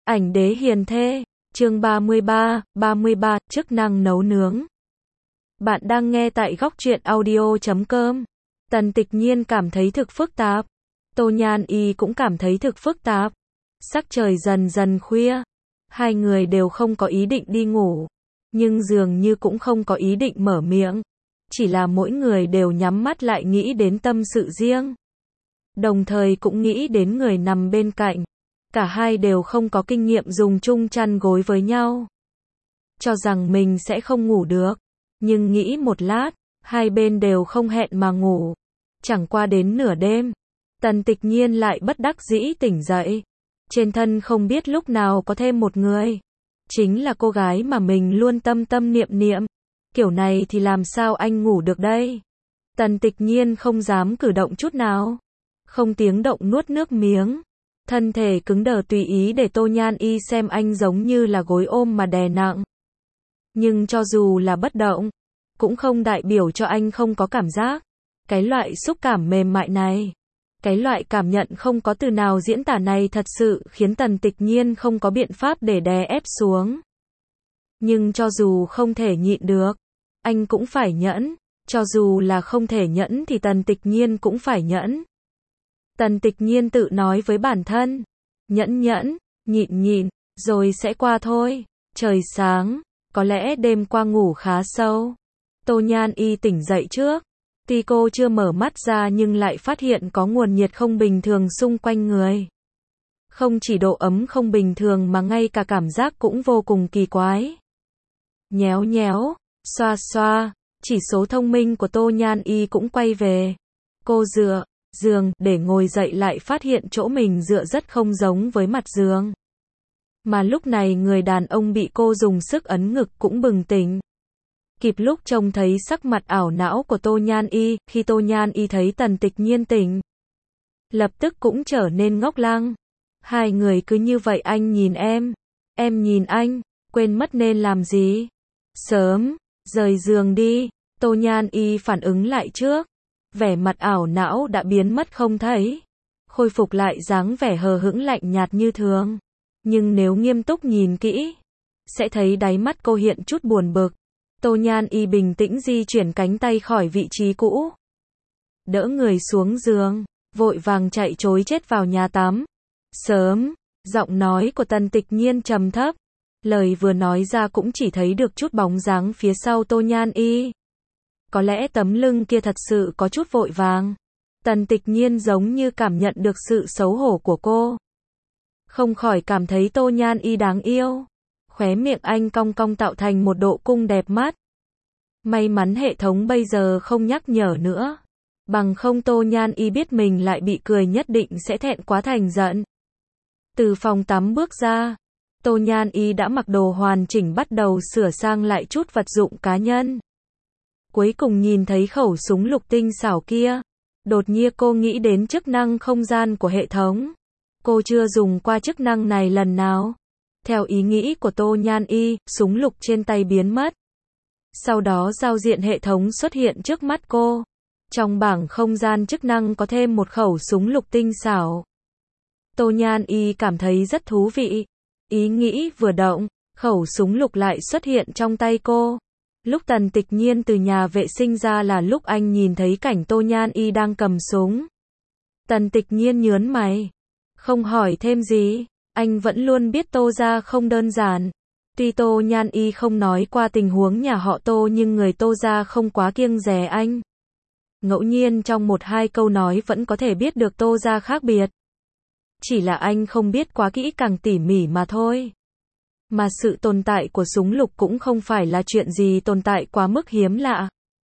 Ảnh đế hiền thê, chương 33, chức năng nấu nướng. Bạn đang nghe tại góc truyện audio.com. Tần Tịch Nhiên cảm thấy thực phức tạp. Tô Nhan Y cũng cảm thấy thực phức tạp. Sắc trời dần dần khuya. Hai người đều không có ý định đi ngủ. Nhưng dường như cũng không có ý định mở miệng. Chỉ là mỗi người đều nhắm mắt lại nghĩ đến tâm sự riêng. Đồng thời cũng nghĩ đến người nằm bên cạnh. Cả hai đều không có kinh nghiệm dùng chung chăn gối với nhau. Cho rằng mình sẽ không ngủ được. Nhưng nghĩ một lát, hai bên đều không hẹn mà ngủ. Chẳng qua đến nửa đêm, Tần Tịch Nhiên lại bất đắc dĩ tỉnh dậy. Trên thân không biết lúc nào có thêm một người. Chính là cô gái mà mình luôn tâm tâm niệm niệm. Kiểu này thì làm sao anh ngủ được đây? Tần Tịch Nhiên không dám cử động chút nào. Không tiếng động nuốt nước miếng. Thân thể cứng đờ tùy ý để Tô Nhan Y xem anh giống như là gối ôm mà đè nặng. Nhưng cho dù là bất động, cũng không đại biểu cho anh không có cảm giác. Cái loại xúc cảm mềm mại này, cái loại cảm nhận không có từ nào diễn tả này thật sự khiến Tần Tịch Nhiên không có biện pháp để đè ép xuống. Nhưng cho dù không thể nhịn được, anh cũng phải nhẫn. Cho dù là không thể nhẫn thì Tần Tịch Nhiên cũng phải nhẫn. Tần Tịch Nhiên tự nói với bản thân, nhẫn, nhịn, rồi sẽ qua thôi. Trời sáng, có lẽ đêm qua ngủ khá sâu. Tô Nhan Y tỉnh dậy trước. Tuy cô chưa mở mắt ra nhưng lại phát hiện có nguồn nhiệt không bình thường xung quanh người. Không chỉ độ ấm không bình thường mà ngay cả cảm giác cũng vô cùng kỳ quái. Nhéo, xoa, chỉ số thông minh của Tô Nhan Y cũng quay về. Cô dựa giường để ngồi dậy lại phát hiện chỗ mình dựa rất không giống với mặt giường. Mà lúc này người đàn ông bị cô dùng sức ấn ngực cũng bừng tỉnh. Kịp lúc trông thấy sắc mặt ảo não của Tô Nhan Y, khi Tô Nhan Y thấy Tần Tịch Nhiên tỉnh, lập tức cũng trở nên ngốc lăng. Hai người cứ như vậy, anh nhìn em nhìn anh, quên mất nên làm gì. Sớm, rời giường đi. Tô Nhan Y phản ứng lại trước. Vẻ mặt ảo não đã biến mất không thấy. Khôi phục lại dáng vẻ hờ hững lạnh nhạt như thường. Nhưng nếu nghiêm túc nhìn kỹ, sẽ thấy đáy mắt cô hiện chút buồn bực. Tô Nhan Y bình tĩnh di chuyển cánh tay khỏi vị trí cũ. Đỡ người xuống giường, vội vàng chạy trối chết vào nhà tắm. Sớm, giọng nói của Tần Tịch Nhiên trầm thấp. Lời vừa nói ra cũng chỉ thấy được chút bóng dáng phía sau Tô Nhan Y. Có lẽ tấm lưng kia thật sự có chút vội vàng. Tần Tịch Nhiên giống như cảm nhận được sự xấu hổ của cô. Không khỏi cảm thấy Tô Nhan Y đáng yêu. Khóe miệng anh cong cong tạo thành một độ cung đẹp mắt. May mắn hệ thống bây giờ không nhắc nhở nữa. Bằng không Tô Nhan Y biết mình lại bị cười nhất định sẽ thẹn quá thành giận. Từ phòng tắm bước ra, Tô Nhan Y đã mặc đồ hoàn chỉnh bắt đầu sửa sang lại chút vật dụng cá nhân. Cuối cùng nhìn thấy khẩu súng lục tinh xảo kia. Đột nhiên cô nghĩ đến chức năng không gian của hệ thống. Cô chưa dùng qua chức năng này lần nào. Theo ý nghĩ của Tô Nhan Y, súng lục trên tay biến mất. Sau đó giao diện hệ thống xuất hiện trước mắt cô. Trong bảng không gian chức năng có thêm một khẩu súng lục tinh xảo. Tô Nhan Y cảm thấy rất thú vị. Ý nghĩ vừa động, khẩu súng lục lại xuất hiện trong tay cô. Lúc Tần Tịch Nhiên từ nhà vệ sinh ra là lúc anh nhìn thấy cảnh Tô Nhan Y đang cầm súng. Tần Tịch Nhiên nhớn mày. Không hỏi thêm gì. Anh vẫn luôn biết Tô gia không đơn giản. Tuy Tô Nhan Y không nói qua tình huống nhà họ Tô nhưng người Tô gia không quá kiêng dè anh. Ngẫu nhiên trong một hai câu nói vẫn có thể biết được Tô gia khác biệt. Chỉ là anh không biết quá kỹ càng tỉ mỉ mà thôi. Mà sự tồn tại của súng lục cũng không phải là chuyện gì tồn tại quá mức hiếm lạ.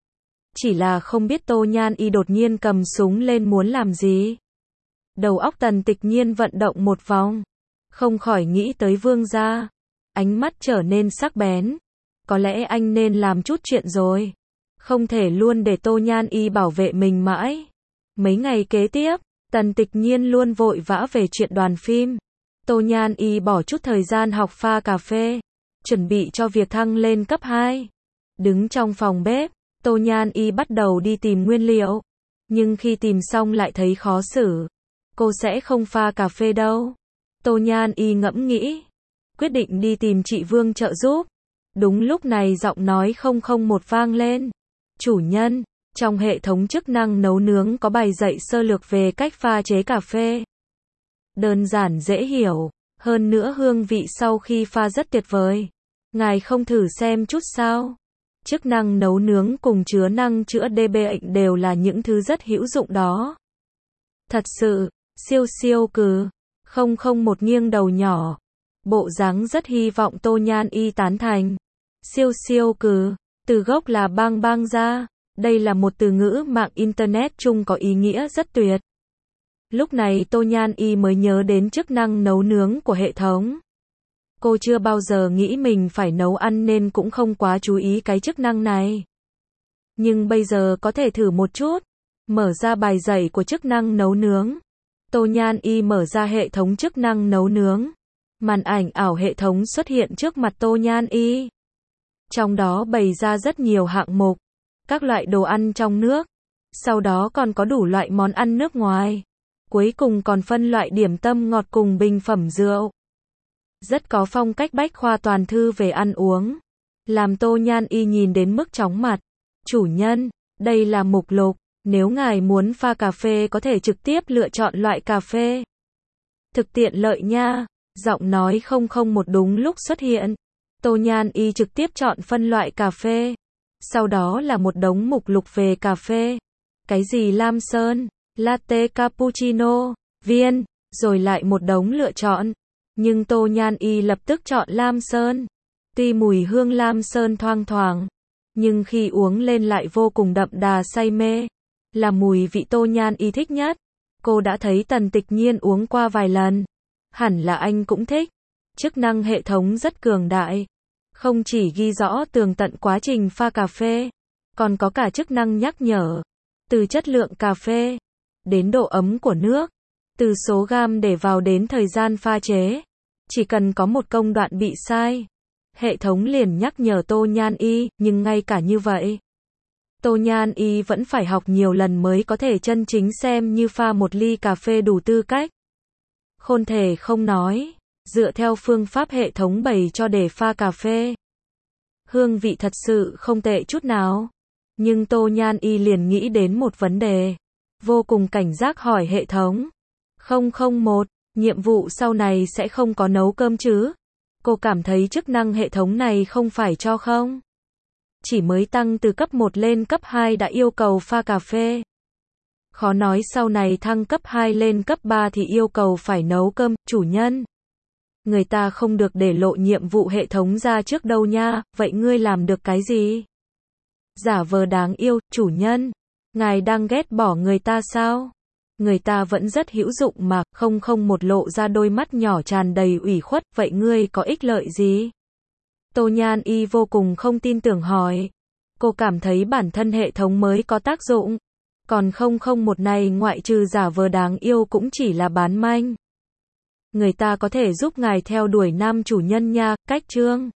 Chỉ là không biết Tô Nhan Y đột nhiên cầm súng lên muốn làm gì. Đầu óc Tần Tịch Nhiên vận động một vòng. Không khỏi nghĩ tới Vương gia. Ánh mắt trở nên sắc bén. Có lẽ anh nên làm chút chuyện rồi. Không thể luôn để Tô Nhan Y bảo vệ mình mãi. Mấy ngày kế tiếp, Tần Tịch Nhiên luôn vội vã về chuyện đoàn phim. Tô Nhan Y bỏ chút thời gian học pha cà phê, chuẩn bị cho việc thăng lên cấp 2. Đứng trong phòng bếp, Tô Nhan Y bắt đầu đi tìm nguyên liệu. Nhưng khi tìm xong lại thấy khó xử. Cô sẽ không pha cà phê đâu. Tô Nhan Y ngẫm nghĩ. quyết định đi tìm chị Vương trợ giúp. Đúng lúc này giọng nói 001 vang lên. Chủ nhân, trong hệ thống chức năng nấu nướng có bài dạy sơ lược về cách pha chế cà phê. Đơn giản dễ hiểu, hơn nữa hương vị sau khi pha rất tuyệt vời. Ngài không thử xem chút sao? Chức năng nấu nướng cùng chứa năng chữa DB đều là những thứ rất hữu dụng đó. Thật sự, siêu siêu cừ. 001 nghiêng đầu nhỏ. Bộ dáng rất hy vọng Tô Nhan Y tán thành. Siêu siêu cừ, từ gốc là bang bang ra. Đây là một từ ngữ mạng Internet chung có ý nghĩa rất tuyệt. Lúc này Tô Nhan Y mới nhớ đến chức năng nấu nướng của hệ thống. Cô chưa bao giờ nghĩ mình phải nấu ăn nên cũng không quá chú ý cái chức năng này. Nhưng bây giờ có thể thử một chút. Mở ra bài dạy của chức năng nấu nướng. Tô Nhan Y mở ra hệ thống chức năng nấu nướng. Màn ảnh ảo hệ thống xuất hiện trước mặt Tô Nhan Y. Trong đó bày ra rất nhiều hạng mục. Các loại đồ ăn trong nước. Sau đó còn có đủ loại món ăn nước ngoài. Cuối cùng còn phân loại điểm tâm ngọt cùng bình phẩm rượu. Rất có phong cách bách khoa toàn thư về ăn uống. Làm Tô Nhan Y nhìn đến mức chóng mặt. Chủ nhân, đây là mục lục. Nếu ngài muốn pha cà phê có thể trực tiếp lựa chọn loại cà phê. Thực tiện lợi nha. Giọng nói 001 đúng lúc xuất hiện. Tô Nhan Y trực tiếp chọn phân loại cà phê. Sau đó là một đống mục lục về cà phê. Cái gì Lam Sơn, latte cappuccino, viên, rồi lại một đống lựa chọn. Nhưng Tô Nhan Y lập tức chọn Lam Sơn. Tuy mùi hương Lam Sơn thoang thoảng, nhưng khi uống lên lại vô cùng đậm đà say mê. Là mùi vị Tô Nhan Y thích nhất. Cô đã thấy Tần Tịch Nhiên uống qua vài lần. Hẳn là anh cũng thích. Chức năng hệ thống rất cường đại. Không chỉ ghi rõ tường tận quá trình pha cà phê, còn có cả chức năng nhắc nhở. Từ chất lượng cà phê, đến độ ấm của nước, từ số gam để vào đến thời gian pha chế. Chỉ cần có một công đoạn bị sai, hệ thống liền nhắc nhở Tô Nhan Y, nhưng ngay cả như vậy, Tô Nhan Y vẫn phải học nhiều lần mới có thể chân chính xem như pha một ly cà phê đủ tư cách. Khôn thể không nói, dựa theo phương pháp hệ thống bày cho để pha cà phê. Hương vị thật sự không tệ chút nào. Nhưng Tô Nhan Y liền nghĩ đến một vấn đề. Vô cùng cảnh giác hỏi hệ thống. 001, nhiệm vụ sau này sẽ không có nấu cơm chứ? Cô cảm thấy chức năng hệ thống này không phải cho không? Chỉ mới tăng từ cấp 1 lên cấp 2 đã yêu cầu pha cà phê. Khó nói sau này thăng cấp 2 lên cấp 3 thì yêu cầu phải nấu cơm, chủ nhân. Người ta không được để lộ nhiệm vụ hệ thống ra trước đâu nha, vậy ngươi làm được cái gì? Giả vờ đáng yêu, chủ nhân. Ngài đang ghét bỏ người ta sao? Người ta vẫn rất hữu dụng mà. 001 lộ ra đôi mắt nhỏ tràn đầy ủy khuất, vậy ngươi có ích lợi gì? Tô Nhan Y vô cùng không tin tưởng hỏi. Cô cảm thấy bản thân hệ thống mới có tác dụng. Còn 001 này ngoại trừ giả vờ đáng yêu cũng chỉ là bán manh. Người ta có thể giúp ngài theo đuổi nam chủ nhân nha, cách chương.